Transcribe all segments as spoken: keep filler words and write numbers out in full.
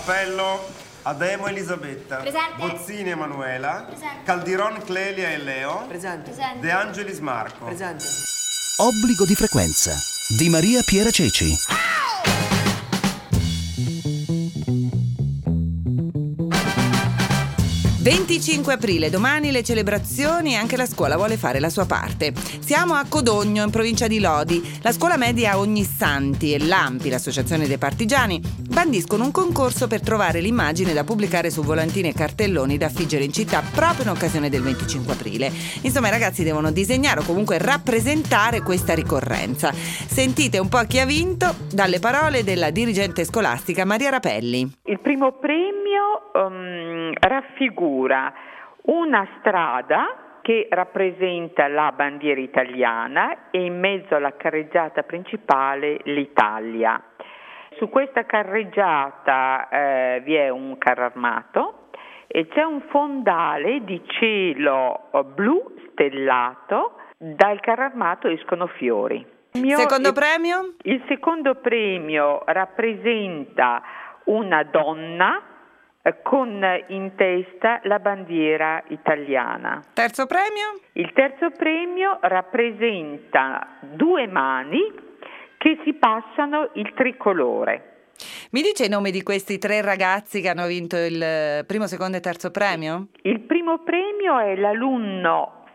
Appello Ademo Elisabetta. Presente. Bozzini Emanuela. Presente. Caldiron Clelia e Leo. Presente. Presente. De Angelis Marco. Presente. Obbligo di frequenza di Maria Piera Ceci. venticinque aprile, domani le celebrazioni e anche la scuola vuole fare la sua parte. Siamo a Codogno, in provincia di Lodi. La scuola media Ognissanti e l'Ampi, l'associazione dei partigiani, bandiscono un concorso per trovare l'immagine da pubblicare su volantini e cartelloni da affiggere in città proprio in occasione del venticinque aprile. Insomma, i ragazzi devono disegnare o comunque rappresentare questa ricorrenza. Sentite un po' chi ha vinto dalle parole della dirigente scolastica Maria Rapelli. Il primo premio um, raffigura una strada che rappresenta la bandiera italiana e in mezzo alla carreggiata principale l'Italia. Su questa carreggiata eh, vi è un carro armato e c'è un fondale di cielo blu stellato, dal carro armato escono fiori. Il Secondo il, premio? Il secondo premio rappresenta una donna con in testa la bandiera italiana. Terzo premio? Il terzo premio rappresenta due mani che si passano il tricolore. Mi dice i nomi di questi tre ragazzi che hanno vinto il primo, secondo e terzo premio? Il primo premio è l'alunno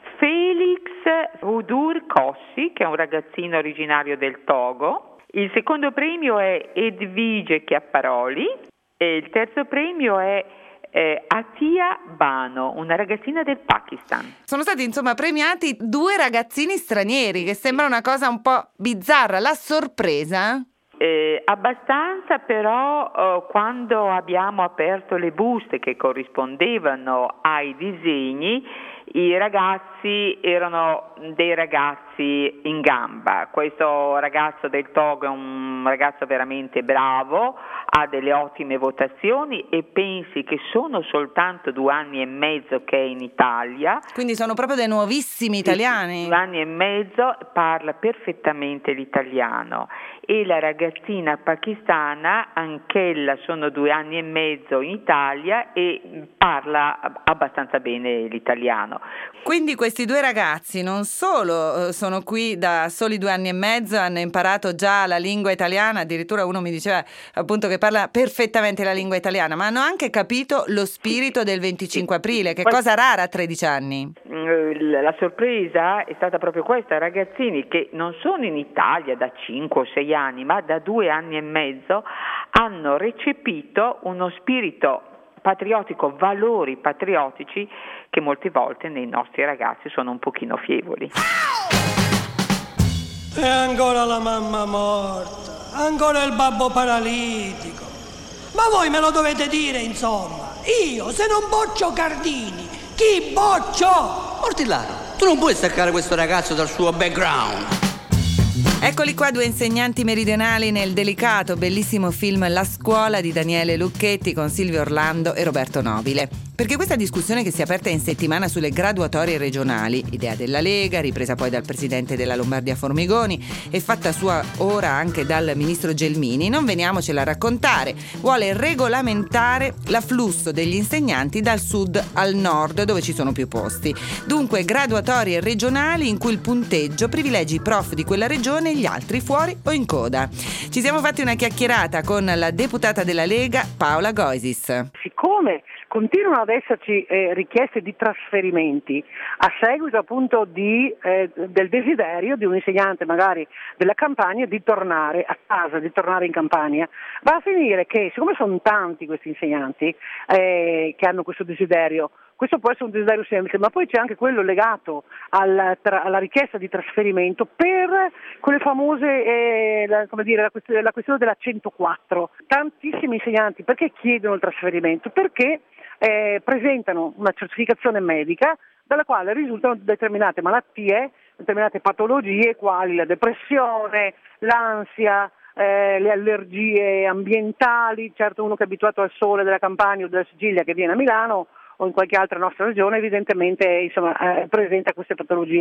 Felix Udur Cossi, che è un ragazzino originario del Togo. Il secondo premio è Edvige Chiapparoli. E il terzo premio è eh, Atia Bano, una ragazzina del Pakistan. Sono stati insomma premiati due ragazzini stranieri, che sembra una cosa un po' bizzarra. La sorpresa? Eh, abbastanza, però eh, quando abbiamo aperto le buste che corrispondevano ai disegni, i ragazzi erano dei ragazzi in gamba. Questo ragazzo del Togo è un ragazzo veramente bravo, ha delle ottime votazioni e pensi che sono soltanto due anni e mezzo che è in Italia. Quindi sono proprio dei nuovissimi italiani. Due anni e mezzo, parla perfettamente l'italiano. E la ragazzina pakistana, anch'ella sono due anni e mezzo in Italia e parla abbastanza bene l'italiano. Quindi questi due ragazzi non solo sono qui da soli due anni e mezzo, hanno imparato già la lingua italiana, addirittura uno mi diceva appunto che parla perfettamente la lingua italiana, ma hanno anche capito lo spirito del venticinque aprile, che cosa rara a tredici anni. La sorpresa è stata proprio questa, ragazzini che non sono in Italia da cinque o sei anni, ma da due anni e mezzo hanno recepito uno spirito patriottico, valori patriottici che molte volte nei nostri ragazzi sono un pochino fievoli. E ancora la mamma morta, ancora il babbo paralitico. Ma voi me lo dovete dire, insomma. Io, se non boccio Cardini, chi boccio? Ortillaro, tu non puoi staccare questo ragazzo dal suo background. Eccoli qua due insegnanti meridionali nel delicato, bellissimo film La scuola di Daniele Lucchetti con Silvio Orlando e Roberto Nobile. Perché questa discussione che si è aperta in settimana sulle graduatorie regionali, idea della Lega, ripresa poi dal presidente della Lombardia Formigoni e fatta sua ora anche dal ministro Gelmini, non veniamocela a raccontare, vuole regolamentare l'afflusso degli insegnanti dal sud al nord dove ci sono più posti. Dunque graduatorie regionali in cui il punteggio privilegi i prof di quella regione e gli altri fuori o in coda. Ci siamo fatti una chiacchierata con la deputata della Lega Paola Goisis. Siccome continuano ad esserci eh, richieste di trasferimenti a seguito appunto di, eh, del desiderio di un insegnante magari della Campania di tornare a casa, di tornare in Campania, va a finire che siccome sono tanti questi insegnanti eh, che hanno questo desiderio, questo può essere un desiderio semplice, ma poi c'è anche quello legato alla, tra, alla richiesta di trasferimento per quelle famose, eh, la, come dire, la questione, la questione della centoquattro. Tantissimi insegnanti perché chiedono il trasferimento? Perché eh, presentano una certificazione medica dalla quale risultano determinate malattie, determinate patologie quali la depressione, l'ansia, eh, le allergie ambientali. Certo, uno che è abituato al sole della Campania o della Sicilia che viene a Milano o in qualche altra nostra regione evidentemente insomma, eh, presenta queste patologie.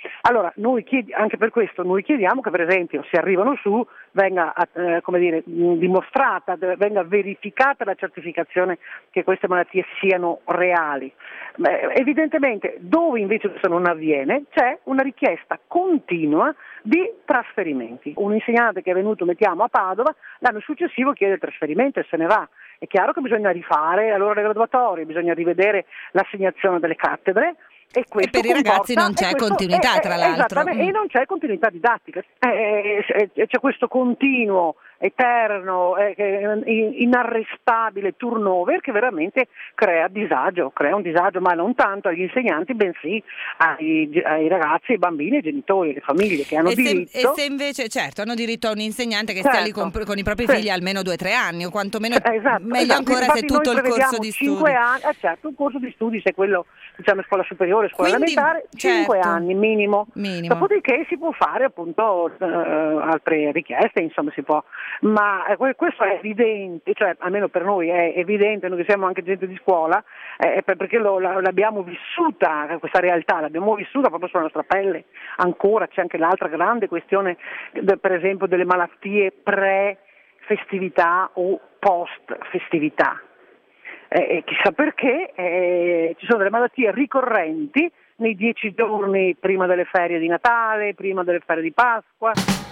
Allora, noi chiedi, anche per questo noi chiediamo che per esempio se arrivano su venga eh, come dire, dimostrata, venga verificata la certificazione che queste malattie siano reali. Beh, evidentemente dove invece questo non avviene c'è una richiesta continua di trasferimenti. Un insegnante che è venuto, mettiamo, a Padova, l'anno successivo chiede il trasferimento e se ne va. È chiaro che bisogna rifare allora le graduatorie, bisogna rivedere l'assegnazione delle cattedre. E, e per i ragazzi non c'è questo, continuità, è, tra l'altro. Mm. E non c'è continuità didattica, eh, eh, c'è questo continuo, eterno, eh, inarrestabile turnover che veramente crea disagio, crea un disagio, ma non tanto agli insegnanti, bensì ai, ai ragazzi, ai bambini, ai genitori, alle famiglie che hanno e se, diritto. E se invece, certo, hanno diritto a un insegnante che certo. stia lì con, con i propri sì. figli almeno due o tre anni, o quantomeno eh, esatto, meglio esatto. ancora Infatti se tutto il corso di cinque studi. Anni, eh, certo, un corso di studi, se quello diciamo scuola superiore, scuola Quindi, elementare, cinque certo. anni minimo. minimo. Dopodiché si può fare appunto eh, altre richieste, insomma si può, ma eh, questo è evidente, cioè almeno per noi è evidente, noi che siamo anche gente di scuola, eh, perché lo, la, l'abbiamo vissuta, questa realtà, l'abbiamo vissuta proprio sulla nostra pelle ancora. C'è anche l'altra grande questione, per esempio, delle malattie pre-festività o post-festività. Eh, chissà perché eh, ci sono delle malattie ricorrenti nei dieci giorni prima delle ferie di Natale, prima delle ferie di Pasqua.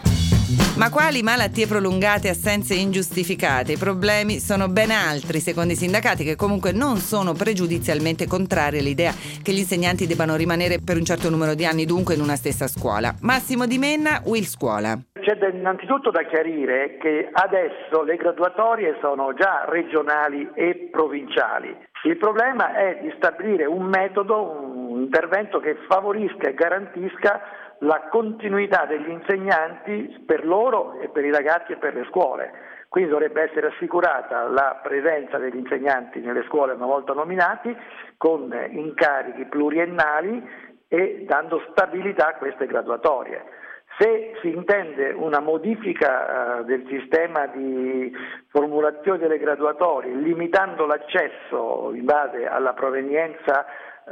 Ma quali malattie prolungate e assenze ingiustificate? I problemi sono ben altri, secondo i sindacati, che comunque non sono pregiudizialmente contrari all'idea che gli insegnanti debbano rimanere per un certo numero di anni dunque in una stessa scuola. Massimo Di Menna, Will Scuola. C'è innanzitutto da chiarire che adesso le graduatorie sono già regionali e provinciali. Il problema è di stabilire un metodo, un intervento che favorisca e garantisca la continuità degli insegnanti per loro e per i ragazzi e per le scuole. Quindi dovrebbe essere assicurata la presenza degli insegnanti nelle scuole una volta nominati, con incarichi pluriennali e dando stabilità a queste graduatorie. Se si intende una modifica uh, del sistema di formulazione delle graduatorie, limitando l'accesso in base alla provenienza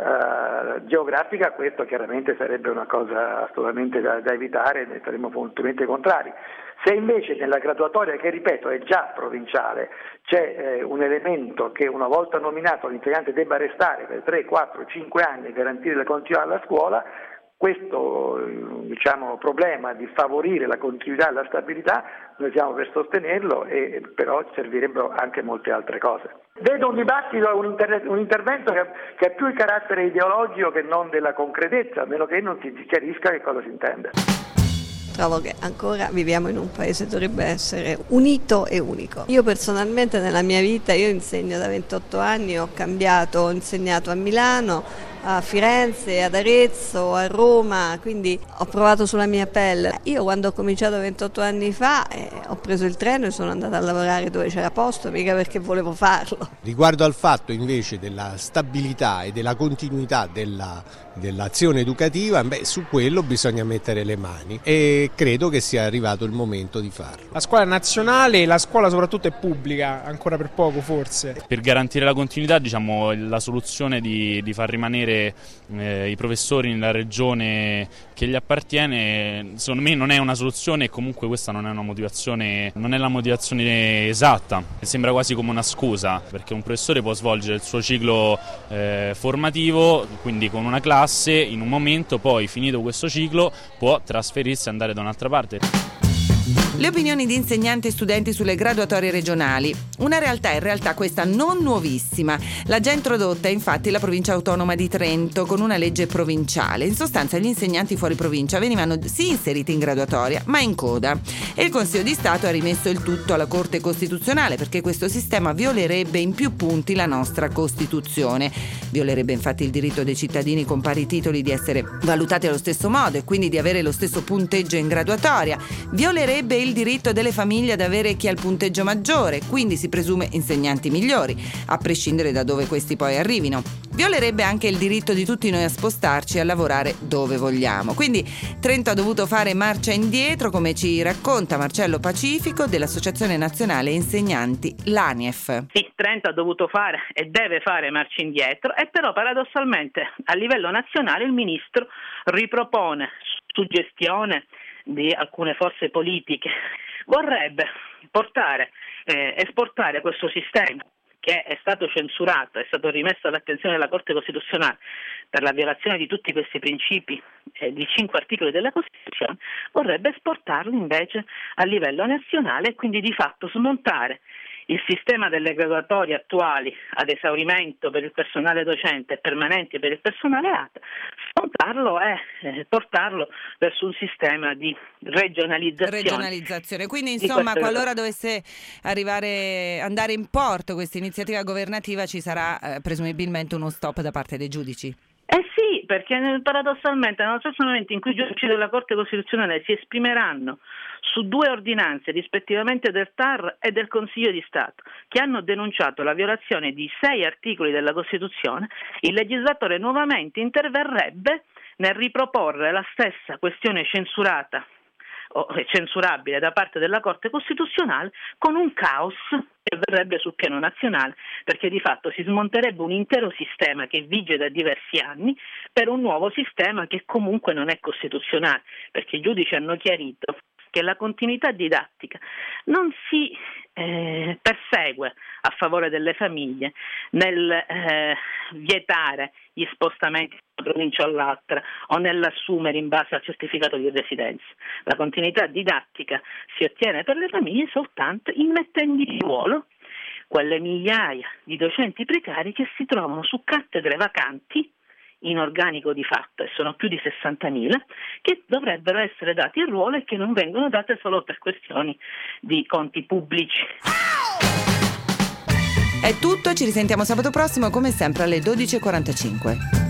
uh, geografica, questo chiaramente sarebbe una cosa assolutamente da, da evitare, ne saremmo fortemente contrari. Se invece nella graduatoria, che ripeto è già provinciale, c'è eh, un elemento che una volta nominato l'insegnante debba restare per tre, quattro, cinque anni e garantire la continuità alla scuola, questo diciamo, problema di favorire la continuità e la stabilità noi siamo per sostenerlo, e però servirebbero anche molte altre cose. Vedo un dibattito, un, inter- un intervento che, che ha più il carattere ideologico che non della concretezza, a meno che non si chiarisca che cosa si intende. Trovo che ancora viviamo in un paese che dovrebbe essere unito e unico. Io personalmente nella mia vita, io insegno da ventotto anni, ho cambiato, ho insegnato a Milano, a Firenze, ad Arezzo, a Roma, quindi ho provato sulla mia pelle. Io quando ho cominciato ventotto anni fa eh, ho preso il treno e sono andata a lavorare dove c'era posto, mica perché volevo farlo. Riguardo al fatto invece della stabilità e della continuità della, dell'azione educativa, beh, su quello bisogna mettere le mani e credo che sia arrivato il momento di farlo. La scuola nazionale, la scuola soprattutto è pubblica, ancora per poco forse. Per garantire la continuità, diciamo, la soluzione di, di far rimanere eh, i professori nella regione che gli appartiene, secondo me non è una soluzione, e comunque questa non è una motivazione, non è la motivazione esatta, sembra quasi come una scusa, perché un professore può svolgere il suo ciclo eh, formativo, quindi con una classe, in un momento, poi finito questo ciclo può trasferirsi e andare da un'altra parte. Le opinioni di insegnanti e studenti sulle graduatorie regionali. Una realtà in realtà questa non nuovissima. L'ha già introdotta infatti la provincia autonoma di Trento con una legge provinciale. In sostanza gli insegnanti fuori provincia venivano sì inseriti in graduatoria, ma in coda. E il Consiglio di Stato ha rimesso il tutto alla Corte Costituzionale perché questo sistema violerebbe in più punti la nostra Costituzione. Violerebbe infatti il diritto dei cittadini con pari titoli di essere valutati allo stesso modo e quindi di avere lo stesso punteggio in graduatoria. Violerebbe il il diritto delle famiglie ad avere chi ha il punteggio maggiore, quindi si presume insegnanti migliori, a prescindere da dove questi poi arrivino. Violerebbe anche il diritto di tutti noi a spostarci e a lavorare dove vogliamo. Quindi Trento ha dovuto fare marcia indietro, come ci racconta Marcello Pacifico dell'Associazione Nazionale Insegnanti, l'ANIEF. Sì, Trento ha dovuto fare e deve fare marcia indietro, e però paradossalmente a livello nazionale il ministro ripropone, suggestione di alcune forze politiche, vorrebbe portare, eh, esportare questo sistema che è stato censurato, è stato rimesso all'attenzione della Corte Costituzionale per la violazione di tutti questi principi eh, di cinque articoli della Costituzione, vorrebbe esportarlo invece a livello nazionale e quindi di fatto smontare il sistema delle graduatorie attuali ad esaurimento per il personale docente e permanenti per il personale A T, smontarlo e eh, portarlo verso un sistema di regionalizzazione. Regionalizzazione. Quindi insomma, qualora dovesse arrivare, andare in porto questa iniziativa governativa, ci sarà eh, presumibilmente uno stop da parte dei giudici. Eh sì, perché paradossalmente nello stesso momento in cui i giudici della Corte Costituzionale si esprimeranno su due ordinanze rispettivamente del T A R e del Consiglio di Stato che hanno denunciato la violazione di sei articoli della Costituzione, il legislatore nuovamente interverrebbe nel riproporre la stessa questione censurata o censurabile da parte della Corte Costituzionale, con un caos che verrebbe sul piano nazionale, perché di fatto si smonterebbe un intero sistema che vige da diversi anni per un nuovo sistema che comunque non è costituzionale, perché i giudici hanno chiarito che la continuità didattica non si eh, persegue a favore delle famiglie nel eh, vietare gli spostamenti da una provincia all'altra o nell'assumere in base al certificato di residenza. La continuità didattica si ottiene per le famiglie soltanto immettendo in ruolo quelle migliaia di docenti precari che si trovano su cattedre vacanti in organico di fatto, e sono più di sessantamila, che dovrebbero essere dati in ruolo e che non vengono date solo per questioni di conti pubblici. È tutto, ci risentiamo sabato prossimo come sempre alle dodici e quarantacinque.